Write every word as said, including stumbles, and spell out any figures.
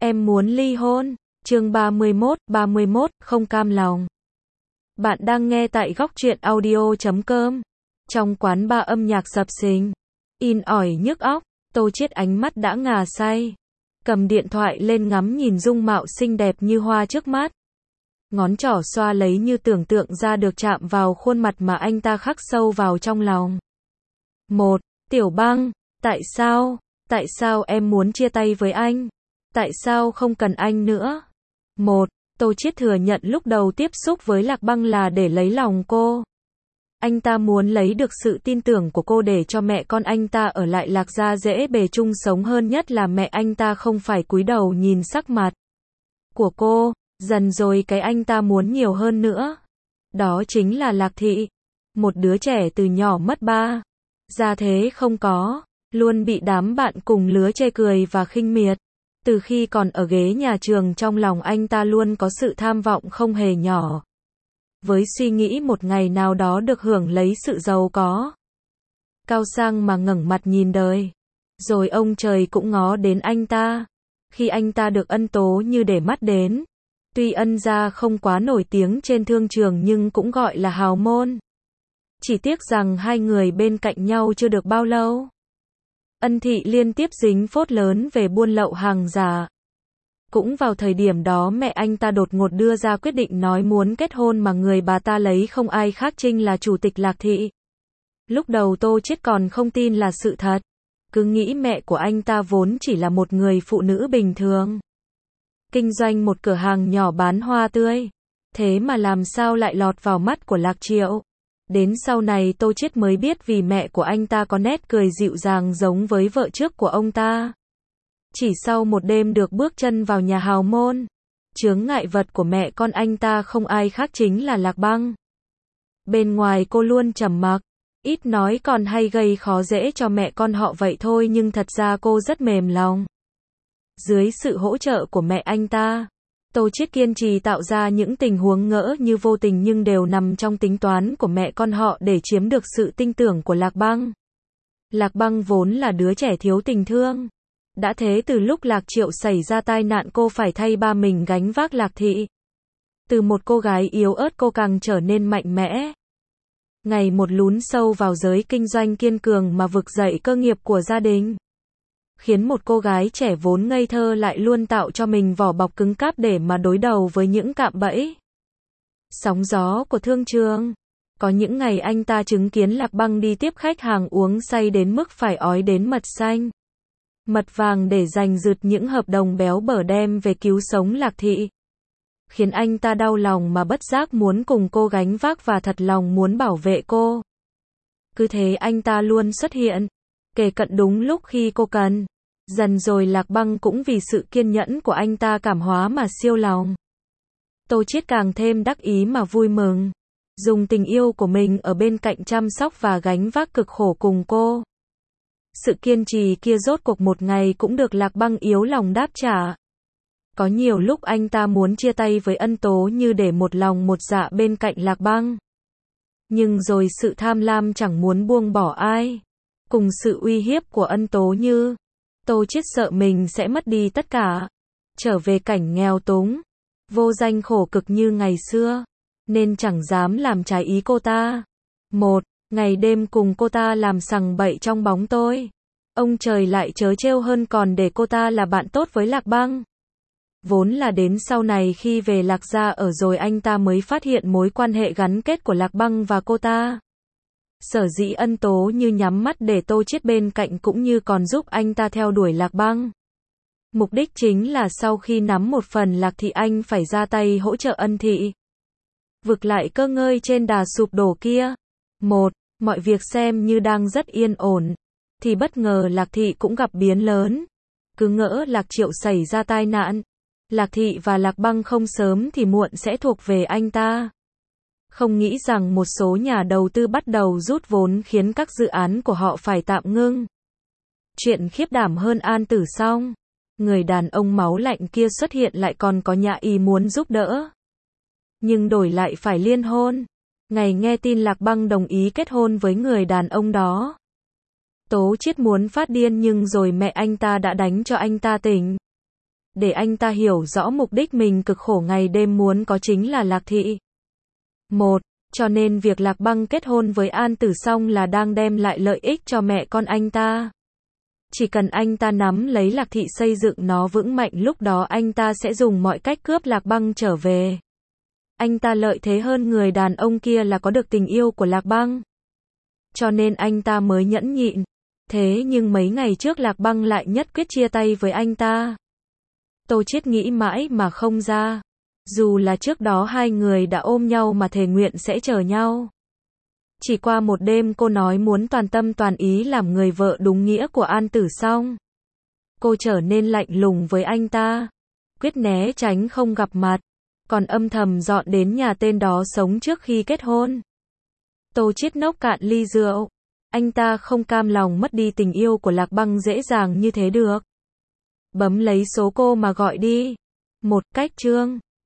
Em muốn ly hôn. Chương ba mươi mốt, ba mươi mốt, không cam lòng. Bạn đang nghe tại góc truyện audio chấm com. Trong quán bar âm nhạc sập sình, in ỏi nhức óc, Tô Chiết ánh mắt đã ngà say. Cầm điện thoại lên ngắm nhìn dung mạo xinh đẹp như hoa trước mắt. Ngón trỏ xoa lấy như tưởng tượng ra được chạm vào khuôn mặt mà anh ta khắc sâu vào trong lòng. Một, Tiểu Băng, tại sao? Tại sao em muốn chia tay với anh? Tại sao không cần anh nữa? Một, Tô Chiết thừa nhận lúc đầu tiếp xúc với Lạc Băng là để lấy lòng cô. Anh ta muốn lấy được sự tin tưởng của cô để cho mẹ con anh ta ở lại Lạc gia dễ bề chung sống hơn, nhất là mẹ anh ta không phải cúi đầu nhìn sắc mặt của cô. Dần rồi cái anh ta muốn nhiều hơn nữa. Đó chính là Lạc Thị. Một đứa trẻ từ nhỏ mất ba. Gia thế không có. Luôn bị đám bạn cùng lứa chê cười và khinh miệt. Từ khi còn ở ghế nhà trường, trong lòng anh ta luôn có sự tham vọng không hề nhỏ. Với suy nghĩ một ngày nào đó được hưởng lấy sự giàu có cao sang mà ngẩng mặt nhìn đời. Rồi ông trời cũng ngó đến anh ta. Khi anh ta được Ân Tố Như để mắt đến. Tuy Ân gia không quá nổi tiếng trên thương trường nhưng cũng gọi là hào môn. Chỉ tiếc rằng hai người bên cạnh nhau chưa được bao lâu. Ân Thị liên tiếp dính phốt lớn về buôn lậu hàng giả. Cũng vào thời điểm đó mẹ anh ta đột ngột đưa ra quyết định nói muốn kết hôn, mà người bà ta lấy không ai khác chính là chủ tịch Lạc Thị. Lúc đầu Tô Chiết còn không tin là sự thật. Cứ nghĩ mẹ của anh ta vốn chỉ là một người phụ nữ bình thường. Kinh doanh một cửa hàng nhỏ bán hoa tươi. Thế mà làm sao lại lọt vào mắt của Lạc Triệu. Đến sau này Tô Chiết mới biết vì mẹ của anh ta có nét cười dịu dàng giống với vợ trước của ông ta. Chỉ sau một đêm được bước chân vào nhà hào môn, chướng ngại vật của mẹ con anh ta không ai khác chính là Lạc Băng. Bên ngoài cô luôn trầm mặc, ít nói, còn hay gây khó dễ cho mẹ con họ vậy thôi, nhưng thật ra cô rất mềm lòng. Dưới sự hỗ trợ của mẹ anh ta, Tô Chiết kiên trì tạo ra những tình huống ngỡ như vô tình nhưng đều nằm trong tính toán của mẹ con họ để chiếm được sự tin tưởng của Lạc Băng. Lạc Băng vốn là đứa trẻ thiếu tình thương. Đã thế từ lúc Lạc Triệu xảy ra tai nạn cô phải thay ba mình gánh vác Lạc Thị. Từ một cô gái yếu ớt cô càng trở nên mạnh mẽ. Ngày một lún sâu vào giới kinh doanh kiên cường mà vực dậy cơ nghiệp của gia đình. Khiến một cô gái trẻ vốn ngây thơ lại luôn tạo cho mình vỏ bọc cứng cáp để mà đối đầu với những cạm bẫy. Sóng gió của thương trường. Có những ngày anh ta chứng kiến Lạc Băng đi tiếp khách hàng uống say đến mức phải ói đến mật xanh, mật vàng để giành giật những hợp đồng béo bở đem về cứu sống Lạc Thị. Khiến anh ta đau lòng mà bất giác muốn cùng cô gánh vác và thật lòng muốn bảo vệ cô. Cứ thế anh ta luôn xuất hiện, kề cận đúng lúc khi cô cần. Dần rồi Lạc Băng cũng vì sự kiên nhẫn của anh ta cảm hóa mà siêu lòng. Tô Chiết càng thêm đắc ý mà vui mừng. Dùng tình yêu của mình ở bên cạnh chăm sóc và gánh vác cực khổ cùng cô. Sự kiên trì kia rốt cuộc một ngày cũng được Lạc Băng yếu lòng đáp trả. Có nhiều lúc anh ta muốn chia tay với Ân Tố Như để một lòng một dạ bên cạnh Lạc Băng. Nhưng rồi sự tham lam chẳng muốn buông bỏ ai. Cùng sự uy hiếp của Ân Tố Như, Tô Chiết sợ mình sẽ mất đi tất cả. Trở về cảnh nghèo túng, vô danh khổ cực như ngày xưa. Nên chẳng dám làm trái ý cô ta. Một, ngày đêm cùng cô ta làm sằng bậy trong bóng tối. Ông trời lại trớ trêu hơn còn để cô ta là bạn tốt với Lạc Băng. Vốn là đến sau này khi về Lạc gia ở rồi anh ta mới phát hiện mối quan hệ gắn kết của Lạc Băng và cô ta. Sở dĩ Ân Tố Như nhắm mắt để Tô Chiết bên cạnh cũng như còn giúp anh ta theo đuổi Lạc Băng. Mục đích chính là sau khi nắm một phần Lạc Thị anh phải ra tay hỗ trợ Ân Thị. Vực lại cơ ngơi trên đà sụp đổ kia. Một, mọi việc xem như đang rất yên ổn. Thì bất ngờ Lạc Thị cũng gặp biến lớn. Cứ ngỡ Lạc Triệu xảy ra tai nạn. Lạc Thị và Lạc Băng không sớm thì muộn sẽ thuộc về anh ta. Không nghĩ rằng một số nhà đầu tư bắt đầu rút vốn khiến các dự án của họ phải tạm ngưng. Chuyện khiếp đảm hơn An Tử xong. Người đàn ông máu lạnh kia xuất hiện lại còn có nhã ý muốn giúp đỡ. Nhưng đổi lại phải liên hôn. Ngày nghe tin Lạc Băng đồng ý kết hôn với người đàn ông đó, Tố Chiết muốn phát điên nhưng rồi mẹ anh ta đã đánh cho anh ta tỉnh. để anh ta hiểu rõ mục đích mình cực khổ ngày đêm muốn có chính là Lạc Thị. Một, cho nên việc Lạc Băng kết hôn với An Tử Song là đang đem lại lợi ích cho mẹ con anh ta. Chỉ cần anh ta nắm lấy Lạc Thị xây dựng nó vững mạnh, lúc đó anh ta sẽ dùng mọi cách cướp Lạc Băng trở về. Anh ta lợi thế hơn người đàn ông kia là có được tình yêu của Lạc Băng. Cho nên anh ta mới nhẫn nhịn. Thế nhưng mấy ngày trước Lạc Băng lại nhất quyết chia tay với anh ta. Tô Chiết nghĩ mãi mà không ra. Dù là trước đó hai người đã ôm nhau mà thề nguyện sẽ chờ nhau. Chỉ qua một đêm cô nói muốn toàn tâm toàn ý làm người vợ đúng nghĩa của An Tử Song. Cô trở nên lạnh lùng với anh ta. Quyết né tránh không gặp mặt. Còn âm thầm dọn đến nhà tên đó sống trước khi kết hôn. Tô Chiết nốc cạn ly rượu. Anh ta không cam lòng mất đi tình yêu của Lạc Băng dễ dàng như thế được. Bấm lấy số cô mà gọi đi. Một cách Trương.